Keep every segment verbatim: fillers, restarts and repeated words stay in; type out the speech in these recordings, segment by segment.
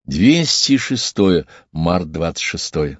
двести шестое. Март двадцать шестое.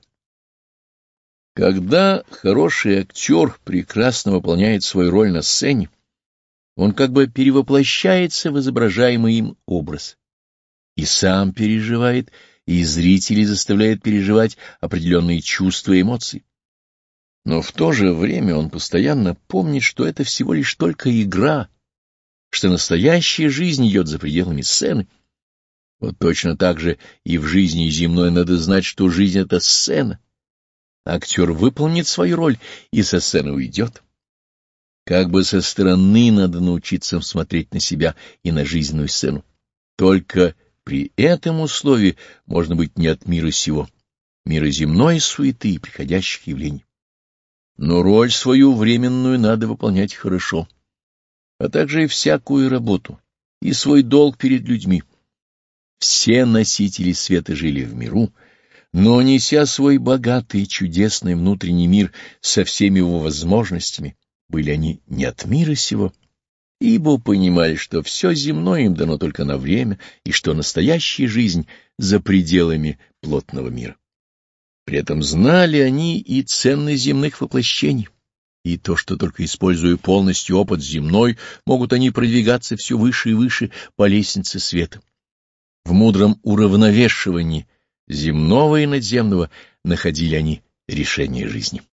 Когда хороший актер прекрасно выполняет свою роль на сцене, он как бы перевоплощается в изображаемый им образ. И сам переживает, и зрителей заставляет переживать определенные чувства и эмоции. Но в то же время он постоянно помнит, что это всего лишь только игра, что настоящая жизнь идет за пределами сцены. Вот точно так же и в жизни земной надо знать, что жизнь — это сцена. Актер выполнит свою роль и со сцены уйдет. Как бы со стороны надо научиться смотреть на себя и на жизненную сцену. Только при этом условии можно быть не от мира сего, мира земной суеты и приходящих явлений. Но роль свою временную надо выполнять хорошо, а также и всякую работу, и свой долг перед людьми. Все носители света жили в миру, но, неся свой богатый и чудесный внутренний мир со всеми его возможностями, были они не от мира сего, ибо понимали, что все земное им дано только на время, и что настоящая жизнь за пределами плотного мира. При этом знали они и ценность земных воплощений, и то, что только используя полностью опыт земной, могут они продвигаться все выше и выше по лестнице света. В мудром уравновешивании земного и надземного находили они решение жизни.